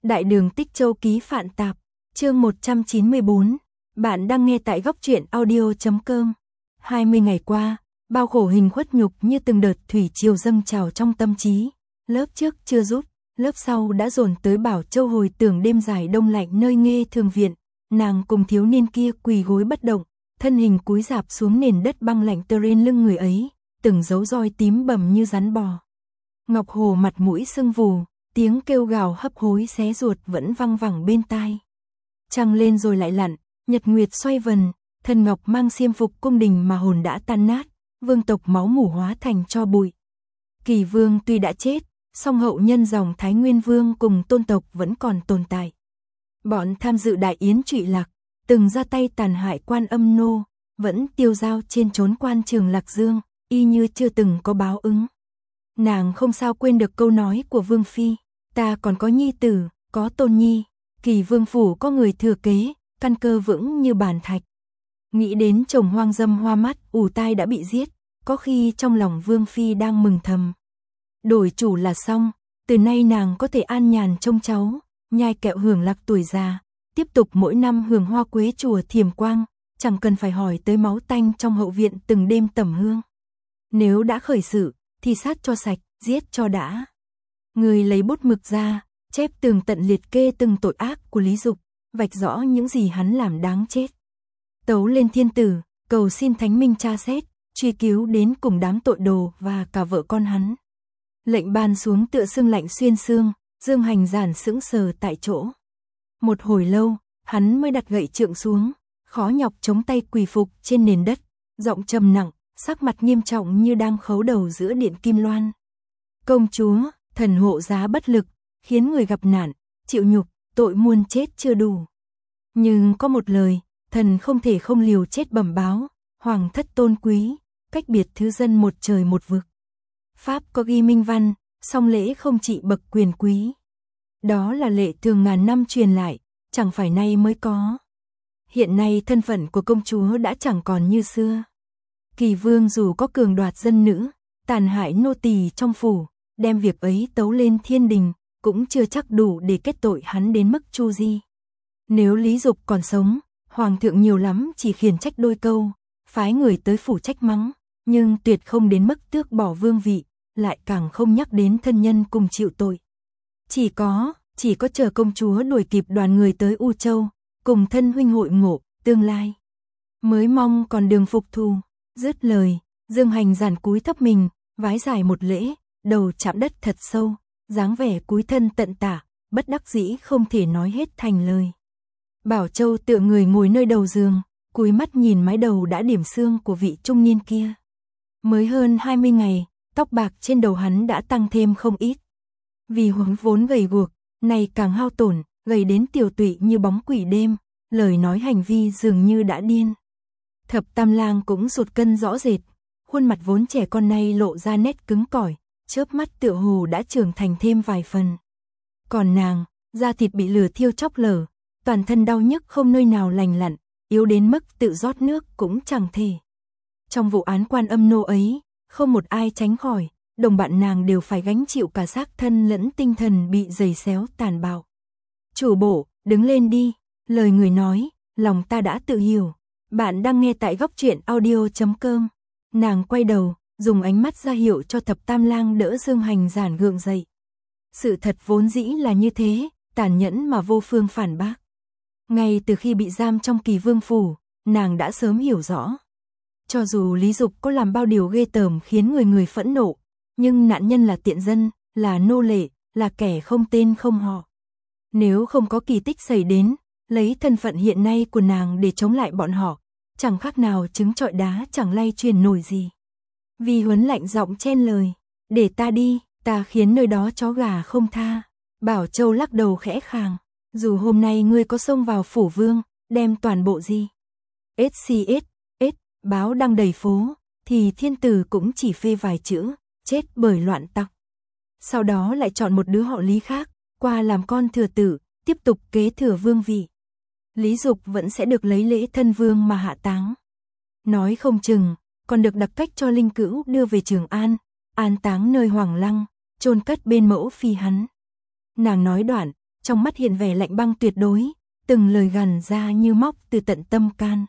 Đại đường Tích Châu ký Phạn Tạp, chương 194. Bạn đang nghe tại góc truyện audio.com. 20 ngày qua, bao khổ hình khuất nhục như từng đợt thủy triều dâng trào trong tâm trí. Lớp trước chưa rút, lớp sau đã dồn tới Bảo Châu hồi tưởng đêm dài đông lạnh nơi Nghê Thường viện. Nàng cùng thiếu niên kia quỳ gối bất động, thân hình cúi rạp xuống nền đất băng lạnh tơ trên lưng người ấy, từng dấu roi tím bầm như rắn bò. Ngọc Hồ mặt mũi sưng vù, tiếng kêu gào hấp hối xé ruột vẫn văng vẳng bên tai. Trăng lên rồi lại lặn, nhật nguyệt xoay vần, thần ngọc mang xiêm phục cung đình mà hồn đã tan nát, vương tộc máu mủ hóa thành tro bụi. Kỳ vương tuy đã chết, song hậu nhân dòng Thái Nguyên vương cùng tôn tộc vẫn còn tồn tại. Bọn tham dự đại yến Trụy Lạc, từng ra tay tàn hại Quan Âm nô, vẫn tiêu dao trên chốn quan trường Lạc Dương, y như chưa từng có báo ứng. Nàng không sao quên được câu nói của Vương Phi, ta còn có nhi tử, có tôn nhi, Kỳ vương phủ có người thừa kế, căn cơ vững như bàn thạch. Nghĩ đến chồng hoang dâm hoa mắt, ù tai đã bị giết, có khi trong lòng Vương Phi đang mừng thầm. Đổi chủ là xong, từ nay nàng có thể an nhàn trông cháu, nhai kẹo hưởng lạc tuổi già, tiếp tục mỗi năm hưởng hoa quế chùa Thiềm Quang, chẳng cần phải hỏi tới máu tanh trong hậu viện từng đêm tẩm hương. Nếu đã khởi sự, thì sát cho sạch, giết cho đã. Người lấy bút mực ra, chép tường tận liệt kê từng tội ác của Lý Dục, vạch rõ những gì hắn làm đáng chết. Tấu lên thiên tử, cầu xin thánh minh tra xét, truy cứu đến cùng đám tội đồ và cả vợ con hắn. Lệnh ban xuống tựa xương lạnh xuyên xương, Dương Hành Giản sững sờ tại chỗ. Một hồi lâu, hắn mới đặt gậy trượng xuống, khó nhọc chống tay quỳ phục trên nền đất, giọng trầm nặng, sắc mặt nghiêm trọng như đang khấu đầu giữa điện kim loan. Công chúa, thần hộ giá bất lực, khiến người gặp nạn, chịu nhục, tội muôn chết chưa đủ. Nhưng có một lời, thần không thể không liều chết bẩm báo, hoàng thất tôn quý, cách biệt thứ dân một trời một vực. Pháp có ghi minh văn, song lễ không trị bậc quyền quý. Đó là lệ thường ngàn năm truyền lại, chẳng phải nay mới có. Hiện nay thân phận của công chúa đã chẳng còn như xưa. Kỳ vương dù có cường đoạt dân nữ, tàn hại nô tỳ trong phủ, đem việc ấy tấu lên thiên đình, cũng chưa chắc đủ để kết tội hắn đến mức chu di. Nếu Lý Dục còn sống, hoàng thượng nhiều lắm chỉ khiển trách đôi câu, phái người tới phủ trách mắng, nhưng tuyệt không đến mức tước bỏ vương vị, lại càng không nhắc đến thân nhân cùng chịu tội. Chỉ có chờ công chúa đuổi kịp đoàn người tới U Châu, cùng thân huynh hội ngộ, tương lai mới mong còn đường phục thù. Dứt lời, Dương Hành Giản cúi thấp mình, vái dài một lễ, đầu chạm đất thật sâu, dáng vẻ cúi thân tận tả, bất đắc dĩ không thể nói hết thành lời. Bảo Châu tựa người ngồi nơi đầu giường, cúi mắt nhìn mái đầu đã điểm xương của vị trung niên kia. Mới hơn 20 ngày, tóc bạc trên đầu hắn đã tăng thêm không ít. Vì huống vốn gầy guộc, này càng hao tổn, gầy đến tiều tụy như bóng quỷ đêm, lời nói hành vi dường như đã điên. Thập Tam Lang cũng sụt cân rõ rệt, khuôn mặt vốn trẻ con nay lộ ra nét cứng cỏi, chớp mắt tựa hồ đã trưởng thành thêm vài phần. Còn nàng, da thịt bị lửa thiêu chóc lở, toàn thân đau nhức không nơi nào lành lặn, yếu đến mức tự rót nước cũng chẳng thể. Trong vụ án Quan Âm nô ấy, không một ai tránh khỏi, đồng bạn nàng đều phải gánh chịu cả xác thân lẫn tinh thần bị giày xéo tàn bạo. Chủ bộ, đứng lên đi, lời người nói, lòng ta đã tự hiểu. Bạn đang nghe tại góc truyện audio.com. Nàng quay đầu, dùng ánh mắt ra hiệu cho Thập Tam Lang đỡ Dương Hành Giản gượng dậy. Sự thật vốn dĩ là như thế, tàn nhẫn mà vô phương phản bác. Ngay từ khi bị giam trong Kỳ vương phủ, nàng đã sớm hiểu rõ. Cho dù Lý Dục có làm bao điều ghê tởm khiến người phẫn nộ, nhưng nạn nhân là tiện dân, là nô lệ, là kẻ không tên không họ. Nếu không có kỳ tích xảy đến, lấy thân phận hiện nay của nàng để chống lại bọn họ, chẳng khác nào trứng trọi đá chẳng lay truyền nổi gì. Vi Huấn lạnh giọng chen lời, để ta đi, ta khiến nơi đó chó gà không tha. Bảo Châu lắc đầu khẽ khàng, dù hôm nay ngươi có xông vào phủ vương, đem toàn bộ gì SCS, báo đăng đầy phố, thì thiên tử cũng chỉ phê vài chữ, chết bởi loạn tặc. Sau đó lại chọn một đứa họ Lý khác, qua làm con thừa tử, tiếp tục kế thừa vương vị. Lý Dục vẫn sẽ được lấy lễ thân vương mà hạ táng. Nói không chừng, còn được đặc cách cho linh cữu đưa về Trường An, an táng nơi Hoàng Lăng, chôn cất bên mẫu phi hắn. Nàng nói đoạn, trong mắt hiện vẻ lạnh băng tuyệt đối, từng lời gằn ra như móc từ tận tâm can.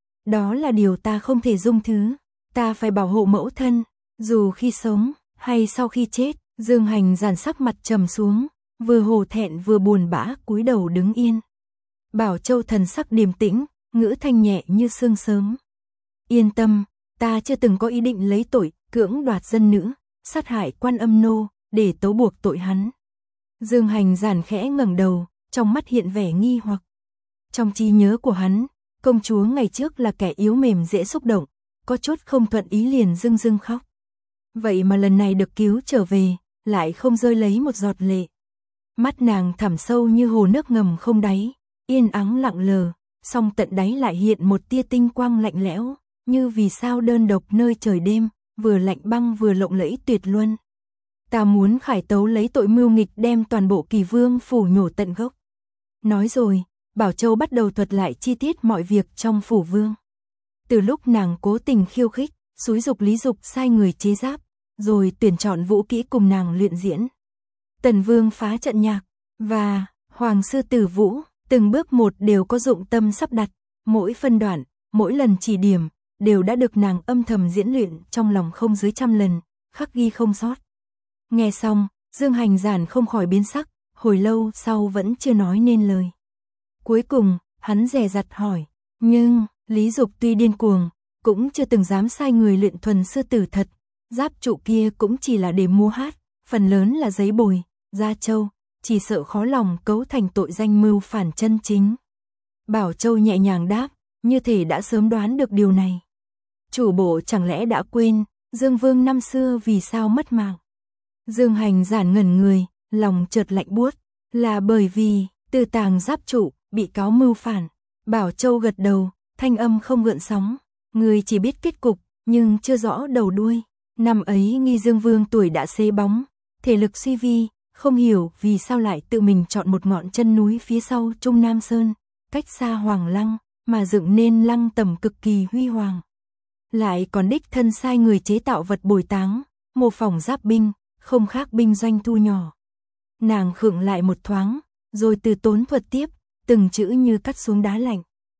Đó là điều ta không thể dung thứ, ta phải bảo hộ mẫu thân, dù khi sống, hay sau khi chết. Dương Hành Giản sắc mặt trầm xuống, vừa hổ thẹn vừa buồn bã cúi đầu đứng yên. Bảo Châu thần sắc điềm tĩnh, ngữ thanh nhẹ như sương sớm. Yên tâm, ta chưa từng có ý định lấy tội, cưỡng đoạt dân nữ, sát hại Quan Âm nô, để tấu buộc tội hắn. Dương Hành Giản khẽ ngẩng đầu, trong mắt hiện vẻ nghi hoặc. Trong trí nhớ của hắn, công chúa ngày trước là kẻ yếu mềm dễ xúc động, có chút không thuận ý liền rưng rưng khóc. Vậy mà lần này được cứu trở về, lại không rơi lấy một giọt lệ. Mắt nàng thẳm sâu như hồ nước ngầm không đáy, yên ắng lặng lờ, song tận đáy lại hiện một tia tinh quang lạnh lẽo, như vì sao đơn độc nơi trời đêm, vừa lạnh băng vừa lộng lẫy tuyệt luân. Ta muốn khải tấu lấy tội mưu nghịch đem toàn bộ Kỳ Vương phủ nhổ tận gốc. Nói rồi, Bảo Châu bắt đầu thuật lại chi tiết mọi việc trong phủ vương. Từ lúc nàng cố tình khiêu khích, xúi dục Lý Dục sai người chế giáp, rồi tuyển chọn vũ kỹ cùng nàng luyện diễn. Tần Vương phá trận nhạc, và Hoàng sư Tử Vũ, từng bước một đều có dụng tâm sắp đặt, mỗi phân đoạn, mỗi lần chỉ điểm, đều đã được nàng âm thầm diễn luyện trong lòng không dưới 100 lần, khắc ghi không sót. Nghe xong, Dương Hành Giản không khỏi biến sắc, hồi lâu sau vẫn chưa nói nên lời. Cuối cùng, hắn dè dặt hỏi, nhưng, Lý Dục tuy điên cuồng, cũng chưa từng dám sai người luyện thuần sư tử thật, giáp trụ kia cũng chỉ là để múa hát, phần lớn là giấy bồi, da trâu, chỉ sợ khó lòng cấu thành tội danh mưu phản chân chính. Bảo Châu nhẹ nhàng đáp, như thể đã sớm đoán được điều này. Chủ bộ chẳng lẽ đã quên, Dương Vương năm xưa vì sao mất mạng? Dương Hành Giản ngẩn người, lòng chợt lạnh buốt, là bởi vì, Từ Tàng giáp trụ, bị cáo mưu phản. Bảo Châu gật đầu, thanh âm không gợn sóng, người chỉ biết kết cục, nhưng chưa rõ đầu đuôi. Năm ấy Nghi Dương Vương tuổi đã xế bóng, thể lực suy vi, không hiểu vì sao lại tự mình chọn một ngọn chân núi phía sau Trung Nam Sơn, cách xa Hoàng Lăng, mà dựng nên lăng tẩm cực kỳ huy hoàng. Lại còn đích thân sai người chế tạo vật bồi táng, mô phỏng giáp binh, không khác binh doanh thu nhỏ. Nàng khựng lại một thoáng, rồi từ tốn thuật tiếp, từng chữ như cắt xuống đá lạnh.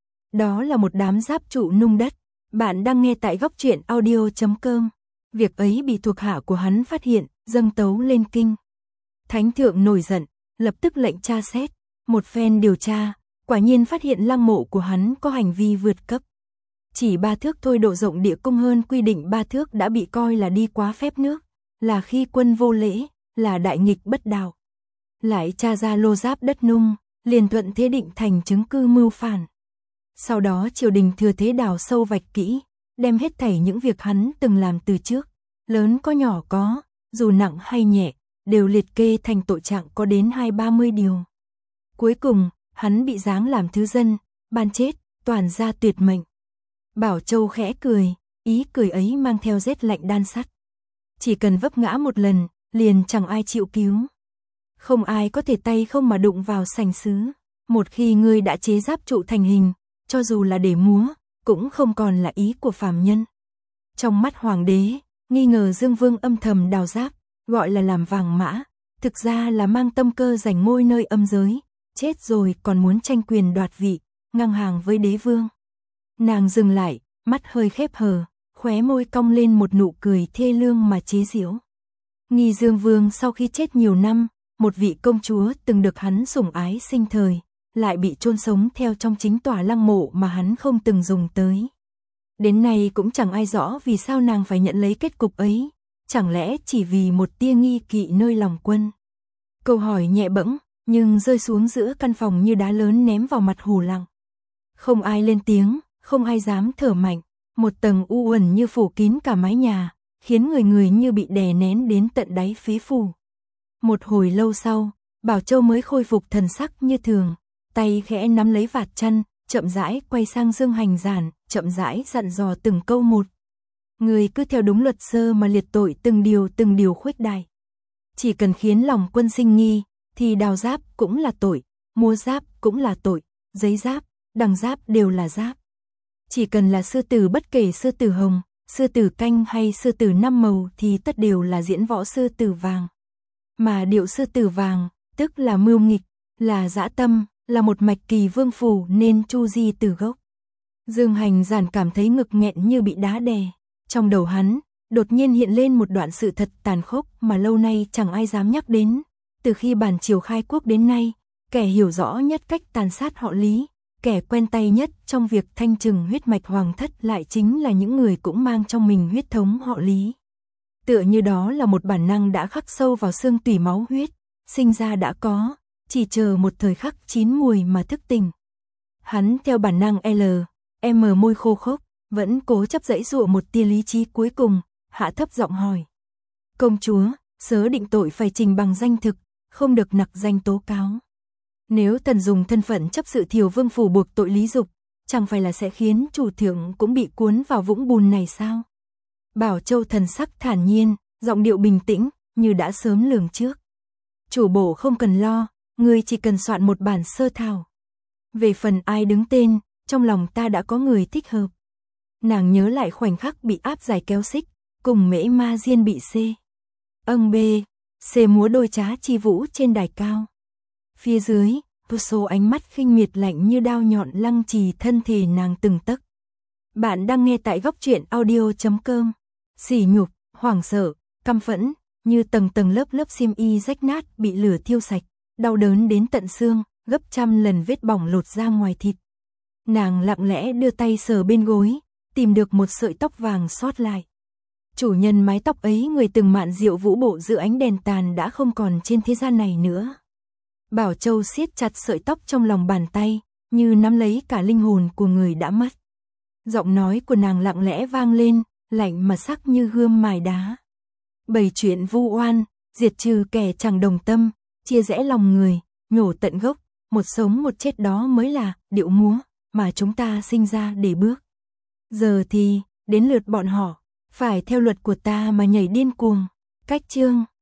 Đó là một đám giáp trụ nung đất. Bạn đang nghe tại góc truyện audio.com. Việc ấy bị thuộc hạ của hắn phát hiện, dâng tấu lên kinh. Thánh thượng nổi giận, lập tức lệnh tra xét. Một phen điều tra, quả nhiên phát hiện lăng mộ của hắn có hành vi vượt cấp. Chỉ 3 thước thôi độ rộng địa cung hơn quy định 3 thước đã bị coi là đi quá phép nước, là khi quân vô lễ, là đại nghịch bất đạo. Lại tra ra lô giáp đất nung, liền thuận thế định thành chứng cứ mưu phản. Sau đó triều đình thừa thế đào sâu vạch kỹ, đem hết thảy những việc hắn từng làm từ trước, lớn có nhỏ có, dù nặng hay nhẹ, đều liệt kê thành tội trạng có đến 20-30 điều. Cuối cùng, hắn bị giáng làm thứ dân, ban chết, toàn ra tuyệt mệnh. Bảo Châu khẽ cười, ý cười ấy mang theo rét lạnh đan sắt. Chỉ cần vấp ngã một lần, liền chẳng ai chịu cứu. Không ai có thể tay không mà đụng vào sành sứ. Một khi ngươi đã chế giáp trụ thành hình, cho dù là để múa, cũng không còn là ý của phàm nhân. Trong mắt hoàng đế, nghi ngờ Dương Vương âm thầm đào giáp, gọi là làm vàng mã, thực ra là mang tâm cơ giành ngôi nơi âm giới, chết rồi còn muốn tranh quyền đoạt vị, ngang hàng với đế vương. Nàng dừng lại, mắt hơi khép hờ, khóe môi cong lên một nụ cười thê lương mà chế giễu. Nghi Dương Vương sau khi chết nhiều năm, một vị công chúa từng được hắn sủng ái sinh thời, lại bị chôn sống theo trong chính tòa lăng mộ mà hắn không từng dùng tới. Đến nay cũng chẳng ai rõ vì sao nàng phải nhận lấy kết cục ấy, chẳng lẽ chỉ vì một tia nghi kỵ nơi lòng quân. Câu hỏi nhẹ bẫng, nhưng rơi xuống giữa căn phòng như đá lớn ném vào mặt Hù Lặng. Không ai lên tiếng, không ai dám thở mạnh, một tầng u uẩn như phủ kín cả mái nhà, khiến người người như bị đè nén đến tận đáy phế phủ. Một hồi lâu sau, Bảo Châu mới khôi phục thần sắc như thường, tay khẽ nắm lấy vạt chăn, chậm rãi quay sang Dương Hành Giản, chậm rãi dặn dò từng câu một. Người cứ theo đúng luật sơ mà liệt tội từng điều khuếch đại. Chỉ cần khiến lòng quân sinh nghi, thì đào giáp cũng là tội, mua giáp cũng là tội, giấy giáp, đằng giáp đều là giáp. Chỉ cần là sư tử bất kể sư tử hồng, sư tử canh hay sư tử 5 màu thì tất đều là diễn võ sư tử vàng. Mà điệu sư tử vàng, tức là mưu nghịch, là dã tâm, là một mạch kỳ vương phủ nên chu di từ gốc. Dương Hành Giản cảm thấy ngực nghẹn như bị đá đè. Trong đầu hắn, đột nhiên hiện lên một đoạn sự thật tàn khốc mà lâu nay chẳng ai dám nhắc đến. Từ khi bản triều khai quốc đến nay, kẻ hiểu rõ nhất cách tàn sát họ Lý, kẻ quen tay nhất trong việc thanh trừng huyết mạch hoàng thất lại chính là những người cũng mang trong mình huyết thống họ Lý. Tựa như đó là một bản năng đã khắc sâu vào xương tủy máu huyết, sinh ra đã có, chỉ chờ một thời khắc chín mùi mà thức tỉnh. Hắn theo bản năng môi khô khốc, vẫn cố chấp giãy giụa một tia lý trí cuối cùng, hạ thấp giọng hỏi. Công chúa, sớ định tội phải trình bằng danh thực, không được nặc danh tố cáo. Nếu thần dùng thân phận chấp sự Thiều Vương phủ buộc tội Lý Dục, chẳng phải là sẽ khiến chủ thượng cũng bị cuốn vào vũng bùn này sao? Bảo Châu thần sắc thản nhiên, giọng điệu bình tĩnh, như đã sớm lường trước. Chủ bộ không cần lo, ngươi chỉ cần soạn một bản sơ thảo. Về phần ai đứng tên, trong lòng ta đã có người thích hợp. Nàng nhớ lại khoảnh khắc bị áp giải kéo xích, cùng Mễ Ma Diên bị C múa đôi trá chi vũ trên đài cao. Phía dưới, vô số ánh mắt khinh miệt lạnh như đao nhọn lăng trì thân thể nàng từng tấc. Bạn đang nghe tại góc truyện audio.com. Sỉ nhục, hoảng sợ, căm phẫn, như tầng tầng lớp lớp xiêm y rách nát bị lửa thiêu sạch, đau đớn đến tận xương, gấp trăm lần vết bỏng lột ra ngoài thịt. Nàng lặng lẽ đưa tay sờ bên gối, tìm được một sợi tóc vàng sót lại. Chủ nhân mái tóc ấy người từng mạn diệu vũ bộ giữa ánh đèn tàn đã không còn trên thế gian này nữa. Bảo Châu siết chặt sợi tóc trong lòng bàn tay, như nắm lấy cả linh hồn của người đã mất. Giọng nói của nàng lặng lẽ vang lên, lạnh mà sắc như gươm mài đá. Bày chuyện vu oan, diệt trừ kẻ chẳng đồng tâm, chia rẽ lòng người, nhổ tận gốc, một sống một chết đó mới là điệu múa mà chúng ta sinh ra để bước. Giờ thì, đến lượt bọn họ, phải theo luật của ta mà nhảy điên cuồng. Cách chương